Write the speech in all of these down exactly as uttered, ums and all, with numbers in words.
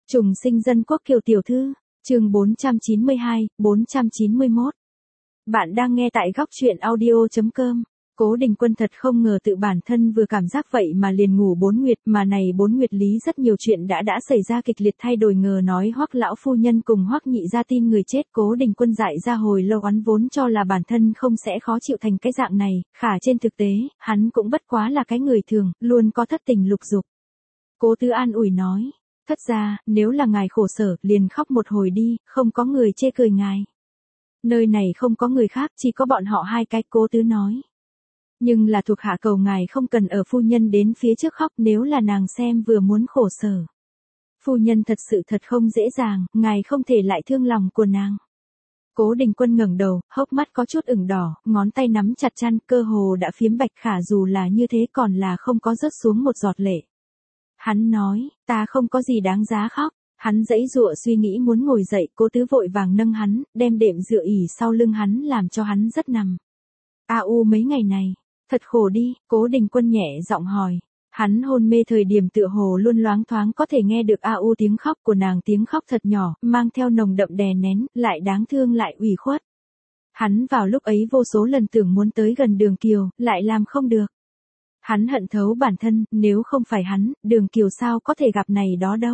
Trùng sinh dân quốc Kiều tiểu thư, chương bốn trăm chín mươi hai, bốn trăm chín mươi mốt. Bạn đang nghe tại góc truyện audio chấm com. Cố Đình Quân thật không ngờ tự bản thân vừa cảm giác vậy mà liền ngủ bốn nguyệt, mà này bốn nguyệt lý rất nhiều chuyện đã đã xảy ra kịch liệt thay đổi, ngờ nói Hoắc lão phu nhân cùng Hoắc nhị gia tin người chết. Cố Đình Quân dại ra hồi lâu oán vốn cho là bản thân không sẽ khó chịu thành cái dạng này, khả trên thực tế, hắn cũng bất quá là cái người thường, luôn có thất tình lục dục. Cố Tứ an ủi nói, thất gia, nếu là ngài khổ sở, liền khóc một hồi đi, không có người chê cười ngài. Nơi này không có người khác, chỉ có bọn họ hai cái, Cố Tứ nói. Nhưng là thuộc hạ cầu ngài không cần ở phu nhân đến phía trước khóc, nếu là nàng xem vừa muốn khổ sở. Phu nhân thật sự thật không dễ dàng, ngài không thể lại thương lòng của nàng. Cố Đình Quân ngẩng đầu, hốc mắt có chút ửng đỏ, ngón tay nắm chặt chăn, cơ hồ đã phiếm bạch, khả dù là như thế còn là không có rớt xuống một giọt lệ. Hắn nói, ta không có gì đáng giá khóc. Hắn giãy giụa suy nghĩ muốn ngồi dậy, Cố Tứ vội vàng nâng hắn, đem đệm dựa ỉ sau lưng hắn làm cho hắn rất nằm. A u mấy ngày này, thật khổ đi, Cố Đình Quân nhẹ giọng hỏi. Hắn hôn mê thời điểm tựa hồ luôn loáng thoáng có thể nghe được A u tiếng khóc của nàng, tiếng khóc thật nhỏ, mang theo nồng đậm đè nén, lại đáng thương lại ủy khuất. Hắn vào lúc ấy vô số lần tưởng muốn tới gần Đường Kiều, lại làm không được. Hắn hận thấu bản thân, nếu không phải hắn, Đường Kiều sao có thể gặp này đó đâu.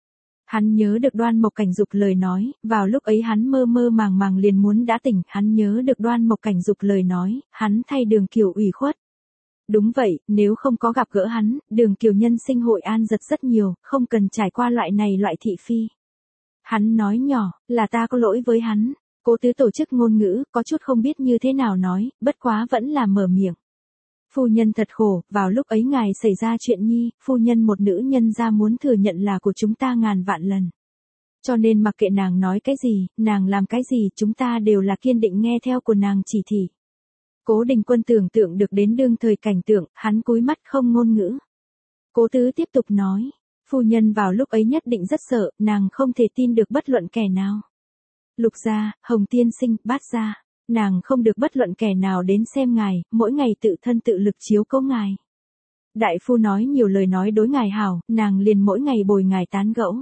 Hắn nhớ được Đoan Mộc Cảnh Dục lời nói, vào lúc ấy hắn mơ mơ màng màng liền muốn đã tỉnh, hắn nhớ được Đoan Mộc Cảnh Dục lời nói, hắn thay Đường Kiều ủy khuất. Đúng vậy, nếu không có gặp gỡ hắn, Đường Kiều nhân sinh hội an giật rất nhiều, không cần trải qua loại này loại thị phi. Hắn nói nhỏ, là ta có lỗi với hắn. Cố Tứ tổ chức ngôn ngữ, có chút không biết như thế nào nói, bất quá vẫn là mở miệng. Phu nhân thật khổ, vào lúc ấy ngài xảy ra chuyện nhi, phu nhân một nữ nhân ra muốn thừa nhận là của chúng ta ngàn vạn lần. Cho nên mặc kệ nàng nói cái gì, nàng làm cái gì, chúng ta đều là kiên định nghe theo của nàng chỉ thị. Cố Đình Quân tưởng tượng được đến đương thời cảnh tượng, hắn cúi mắt không ngôn ngữ. Cố Tứ tiếp tục nói, phu nhân vào lúc ấy nhất định rất sợ, nàng không thể tin được bất luận kẻ nào. Lục gia, Hồng tiên sinh, Bát gia. Nàng không được bất luận kẻ nào đến xem ngài, mỗi ngày tự thân tự lực chiếu cố ngài. Đại phu nói nhiều lời nói đối ngài hảo, nàng liền mỗi ngày bồi ngài tán gẫu.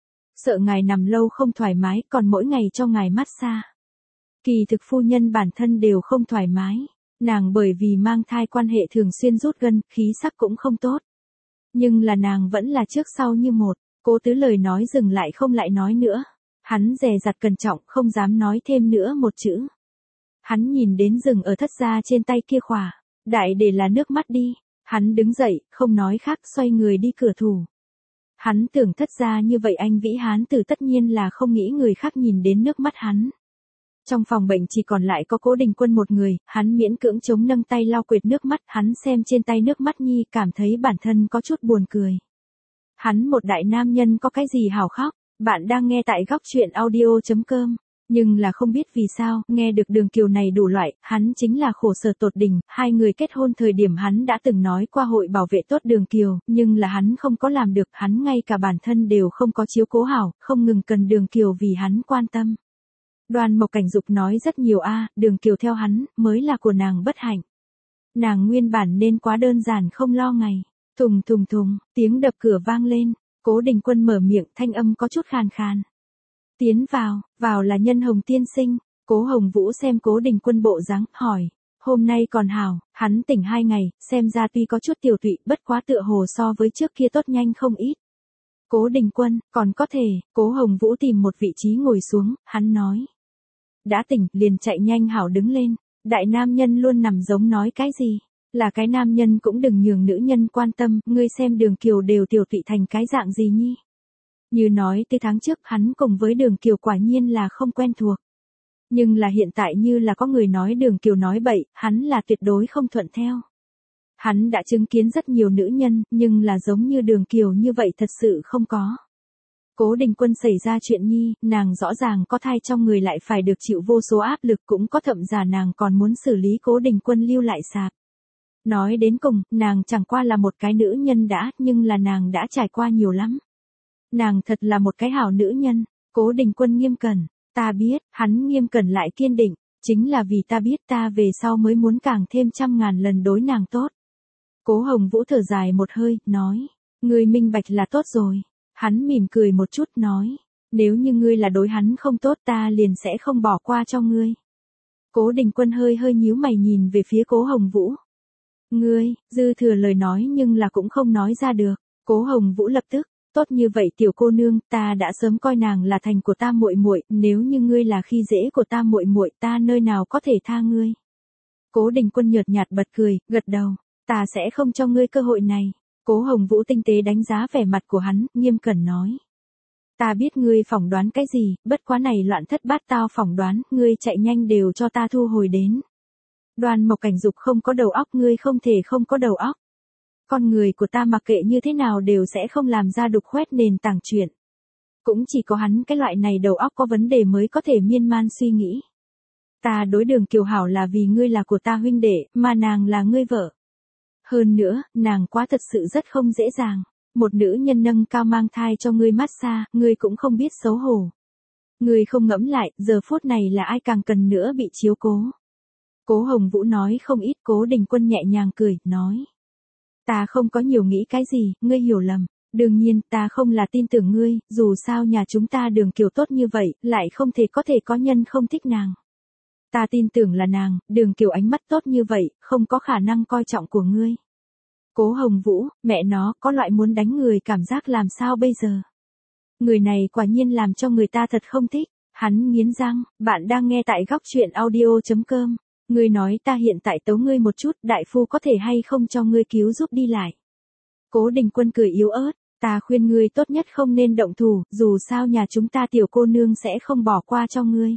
Sợ ngài nằm lâu không thoải mái, còn mỗi ngày cho ngài massage. Kỳ thực phu nhân bản thân đều không thoải mái, nàng bởi vì mang thai quan hệ thường xuyên rút gân, khí sắc cũng không tốt. Nhưng là nàng vẫn là trước sau như một. Cố Tứ lời nói dừng lại không lại nói nữa. Hắn dè dặt cẩn trọng, không dám nói thêm nữa một chữ. Hắn nhìn đến rừng ở thất gia trên tay kia khỏa, đại để là nước mắt đi. Hắn đứng dậy, không nói khác, xoay người đi cửa thủ. Hắn tưởng thất gia như vậy anh vĩ hán tử tất nhiên là không nghĩ người khác nhìn đến nước mắt hắn. Trong phòng bệnh chỉ còn lại có Cố Đình Quân một người, hắn miễn cưỡng chống nâng tay lau quệt nước mắt, hắn xem trên tay nước mắt nhi, cảm thấy bản thân có chút buồn cười. Hắn một đại nam nhân có cái gì hảo khóc, bạn đang nghe tại góc truyện audio chấm com. Nhưng là không biết vì sao, nghe được Đường Kiều này đủ loại, hắn chính là khổ sở tột đỉnh. Hai người kết hôn thời điểm hắn đã từng nói qua hội bảo vệ tốt Đường Kiều, nhưng là hắn không có làm được, hắn ngay cả bản thân đều không có chiếu cố hảo, không ngừng cần Đường Kiều vì hắn quan tâm. Đoan Mộc Cảnh Dục nói rất nhiều a, Đường Kiều theo hắn, mới là của nàng bất hạnh. Nàng nguyên bản nên quá đơn giản không lo ngày. Thùng thùng thùng, tiếng đập cửa vang lên, Cố Đình Quân mở miệng, thanh âm có chút khàn khàn. Tiến vào, vào là Nhân Hồng tiên sinh. Cố Hồng Vũ xem Cố Đình Quân bộ dáng, hỏi, hôm nay còn hảo, hắn tỉnh hai ngày, xem ra tuy có chút tiểu tụy, bất quá tựa hồ so với trước kia tốt nhanh không ít. Cố Đình Quân, còn có thể. Cố Hồng Vũ tìm một vị trí ngồi xuống, hắn nói. Đã tỉnh, liền chạy nhanh hảo đứng lên. Đại nam nhân luôn nằm giống nói cái gì. Là cái nam nhân cũng đừng nhường nữ nhân quan tâm, ngươi xem Đường Kiều đều tiểu tụy thành cái dạng gì nhi. Như nói từ tháng trước hắn cùng với Đường Kiều quả nhiên là không quen thuộc. Nhưng là hiện tại như là có người nói Đường Kiều nói bậy, hắn là tuyệt đối không thuận theo. Hắn đã chứng kiến rất nhiều nữ nhân, nhưng là giống như Đường Kiều như vậy thật sự không có. Cố Đình Quân xảy ra chuyện nhi, nàng rõ ràng có thai trong người lại phải được chịu vô số áp lực, cũng có thậm giả nàng còn muốn xử lý Cố Đình Quân lưu lại sạp. Nói đến cùng, nàng chẳng qua là một cái nữ nhân đã, nhưng là nàng đã trải qua nhiều lắm. Nàng thật là một cái hảo nữ nhân. Cố Đình Quân nghiêm cẩn. Ta biết, hắn nghiêm cẩn lại kiên định. Chính là vì ta biết ta về sau mới muốn càng thêm trăm ngàn lần đối nàng tốt. Cố Hồng Vũ thở dài một hơi, nói. Người minh bạch là tốt rồi. Hắn mỉm cười một chút nói, nếu như ngươi là đối hắn không tốt ta liền sẽ không bỏ qua cho ngươi. Cố Đình Quân hơi hơi nhíu mày nhìn về phía Cố Hồng Vũ. Ngươi, dư thừa lời nói nhưng là cũng không nói ra được. Cố Hồng Vũ lập tức, tốt như vậy tiểu cô nương, ta đã sớm coi nàng là thành của ta muội muội, nếu như ngươi là khi dễ của ta muội muội, ta nơi nào có thể tha ngươi. Cố Đình Quân nhợt nhạt bật cười, gật đầu, ta sẽ không cho ngươi cơ hội này. Cố Hồng Vũ tinh tế đánh giá vẻ mặt của hắn, nghiêm cẩn nói. Ta biết ngươi phỏng đoán cái gì, bất quá này loạn thất bát tao phỏng đoán, ngươi chạy nhanh đều cho ta thu hồi đến. Đoan Mộc Cảnh Dục không có đầu óc, ngươi không thể không có đầu óc. Con người của ta mặc kệ như thế nào đều sẽ không làm ra đục khoét nền tảng chuyện. Cũng chỉ có hắn cái loại này đầu óc có vấn đề mới có thể miên man suy nghĩ. Ta đối Đường Kiều hảo là vì ngươi là của ta huynh đệ, mà nàng là ngươi vợ. Hơn nữa, nàng quá thật sự rất không dễ dàng. Một nữ nhân nâng cao mang thai cho ngươi massage, ngươi cũng không biết xấu hổ. Ngươi không ngẫm lại, giờ phút này là ai càng cần nữa bị chiếu cố. Cố Hồng Vũ nói không ít. Cố Đình Quân nhẹ nhàng cười, nói. Ta không có nhiều nghĩ cái gì, ngươi hiểu lầm. Đương nhiên, ta không là tin tưởng ngươi, dù sao nhà chúng ta Đường Kiều tốt như vậy, lại không thể có thể có nhân không thích nàng. Ta tin tưởng là nàng, Đường Kiều ánh mắt tốt như vậy, không có khả năng coi trọng của ngươi. Cố Hồng Vũ, mẹ nó, có loại muốn đánh người cảm giác làm sao bây giờ? Người này quả nhiên làm cho người ta thật không thích. Hắn nghiến răng, bạn đang nghe tại góc truyện audio chấm com. Ngươi nói ta hiện tại tấu ngươi một chút, đại phu có thể hay không cho ngươi cứu giúp đi lại. Cố Đình Quân cười yếu ớt, ta khuyên ngươi tốt nhất không nên động thủ, dù sao nhà chúng ta tiểu cô nương sẽ không bỏ qua cho ngươi.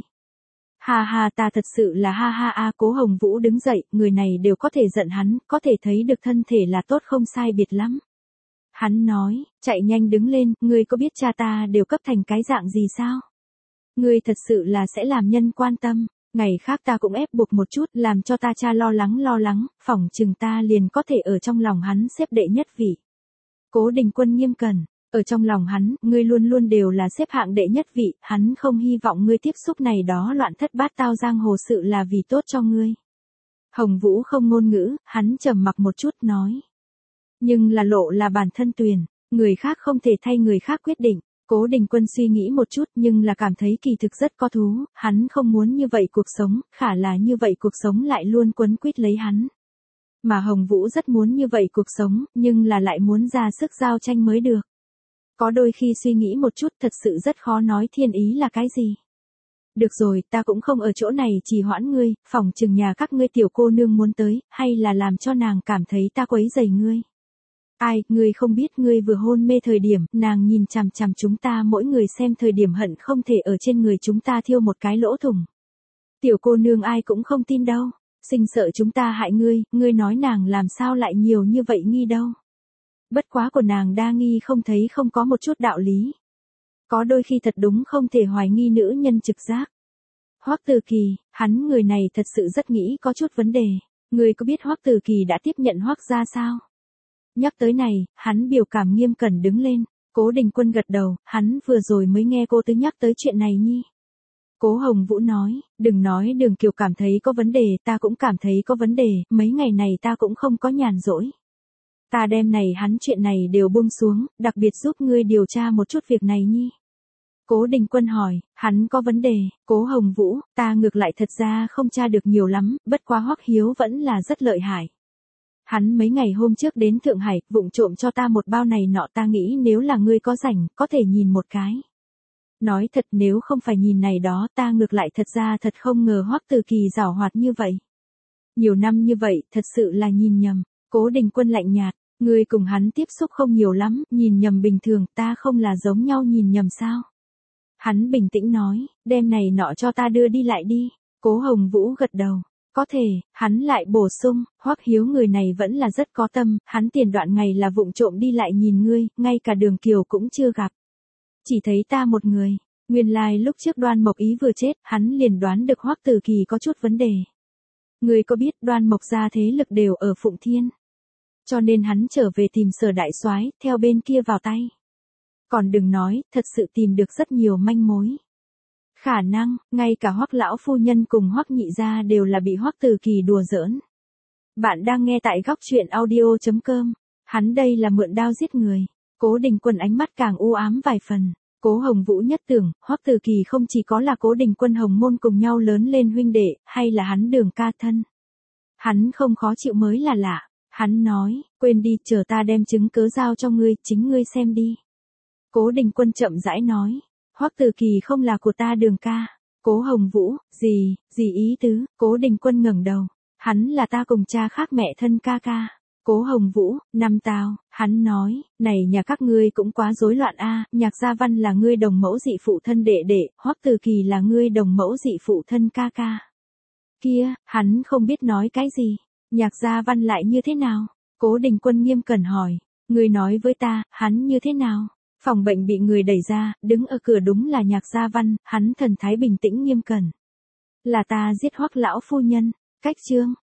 Ha ha, ta thật sự là ha ha a. Cố Hồng Vũ đứng dậy, người này đều có thể giận hắn, có thể thấy được thân thể là tốt không sai biệt lắm. Hắn nói, chạy nhanh đứng lên, ngươi có biết cha ta đều cấp thành cái dạng gì sao? Ngươi thật sự là sẽ làm nhân quan tâm, ngày khác ta cũng ép buộc một chút, làm cho ta cha lo lắng lo lắng, phỏng chừng ta liền có thể ở trong lòng hắn xếp đệ nhất vị. Cố Đình Quân nghiêm cẩn. Ở trong lòng hắn, ngươi luôn luôn đều là xếp hạng đệ nhất vị, hắn không hy vọng ngươi tiếp xúc này đó loạn thất bát tao giang hồ sự là vì tốt cho ngươi. Hồng Vũ không ngôn ngữ, hắn trầm mặc một chút nói. Nhưng là lộ là bản thân tuyền, người khác không thể thay người khác quyết định. Cố Đình Quân suy nghĩ một chút nhưng là cảm thấy kỳ thực rất có thú, hắn không muốn như vậy cuộc sống, khả là như vậy cuộc sống lại luôn quấn quýt lấy hắn. Mà Hồng Vũ rất muốn như vậy cuộc sống, nhưng là lại muốn ra sức giao tranh mới được. Có đôi khi suy nghĩ một chút thật sự rất khó nói thiên ý là cái gì. Được rồi, ta cũng không ở chỗ này trì hoãn ngươi, phòng chừng nhà các ngươi tiểu cô nương muốn tới, hay là làm cho nàng cảm thấy ta quấy rầy ngươi. Ai, ngươi không biết ngươi vừa hôn mê thời điểm, nàng nhìn chằm chằm chúng ta mỗi người xem thời điểm hận không thể ở trên người chúng ta thiêu một cái lỗ thủng. Tiểu cô nương ai cũng không tin đâu, sinh sợ chúng ta hại ngươi, ngươi nói nàng làm sao lại nhiều như vậy nghi đâu. Bất quá của nàng đa nghi không thấy không có một chút đạo lý. Có đôi khi thật đúng không thể hoài nghi nữ nhân trực giác. Hoắc Từ Kỳ, hắn người này thật sự rất nghĩ có chút vấn đề. Ngươi có biết Hoắc Từ Kỳ đã tiếp nhận Hoắc gia sao? Nhắc tới này, hắn biểu cảm nghiêm cẩn đứng lên. Cố Đình Quân gật đầu, hắn vừa rồi mới nghe cô Tứ nhắc tới chuyện này nhi. Cố Hồng Vũ nói, đừng nói Đường Kiều cảm thấy có vấn đề, ta cũng cảm thấy có vấn đề, mấy ngày này ta cũng không có nhàn rỗi. Ta đem này hắn chuyện này đều buông xuống, đặc biệt giúp ngươi điều tra một chút việc này nhi. Cố Đình Quân hỏi, hắn có vấn đề, Cố Hồng Vũ, ta ngược lại thật ra không tra được nhiều lắm, bất quá Hoắc Hiếu vẫn là rất lợi hại. Hắn mấy ngày hôm trước đến Thượng Hải, vụng trộm cho ta một bao này nọ, ta nghĩ nếu là ngươi có rảnh, có thể nhìn một cái. Nói thật nếu không phải nhìn này đó, ta ngược lại thật ra thật không ngờ Hoắc Từ Kỳ giảo hoạt như vậy. Nhiều năm như vậy, thật sự là nhìn nhầm. Cố Đình Quân lạnh nhạt, ngươi cùng hắn tiếp xúc không nhiều lắm, nhìn nhầm bình thường, ta không là giống nhau nhìn nhầm sao? Hắn bình tĩnh nói, đem này nọ cho ta đưa đi lại đi. Cố Hồng Vũ gật đầu. Có thể, hắn lại bổ sung, Hoắc Hiếu người này vẫn là rất có tâm, hắn tiền đoạn ngày là vụng trộm đi lại nhìn ngươi, ngay cả Đường Kiều cũng chưa gặp. Chỉ thấy ta một người, nguyên lai like lúc trước Đoan Mộc Ý vừa chết, hắn liền đoán được Hoắc Từ Kỳ có chút vấn đề. Ngươi có biết Đoan Mộc gia thế lực đều ở Phụng Thiên. Cho nên hắn trở về tìm Sở đại soái, theo bên kia vào tay. Còn đừng nói, thật sự tìm được rất nhiều manh mối. Khả năng, ngay cả Hoắc lão phu nhân cùng Hoắc nhị gia đều là bị Hoắc Từ Kỳ đùa giỡn. Bạn đang nghe tại góc truyện audio chấm com. Hắn đây là mượn đao giết người. Cố Đình Quân ánh mắt càng u ám vài phần. Cố Hồng Vũ nhất tưởng, Hoắc Từ Kỳ không chỉ có là Cố Đình Quân Hồng môn cùng nhau lớn lên huynh đệ, hay là hắn Đường ca thân. Hắn không khó chịu mới là lạ. Hắn nói, quên đi, chờ ta đem chứng cớ giao cho ngươi, chính ngươi xem đi. Cố Đình Quân chậm rãi nói, Hoắc Từ Kỳ không là của ta Đường ca. Cố Hồng Vũ, gì, gì ý tứ? Cố Đình Quân ngẩng đầu, hắn là ta cùng cha khác mẹ thân ca ca. Cố Hồng Vũ, năm tao, hắn nói, này nhà các ngươi cũng quá rối loạn a, Nhạc Gia Văn là ngươi đồng mẫu dị phụ thân đệ đệ, Hoắc Từ Kỳ là ngươi đồng mẫu dị phụ thân ca ca. Kia, hắn không biết nói cái gì, Nhạc Gia Văn lại như thế nào? Cố Đình Quân nghiêm cẩn hỏi, ngươi nói với ta, hắn như thế nào? Phòng bệnh bị người đẩy ra, đứng ở cửa đúng là Nhạc Gia Văn, hắn thần thái bình tĩnh nghiêm cẩn. Là ta giết Hoắc lão phu nhân, cách chương.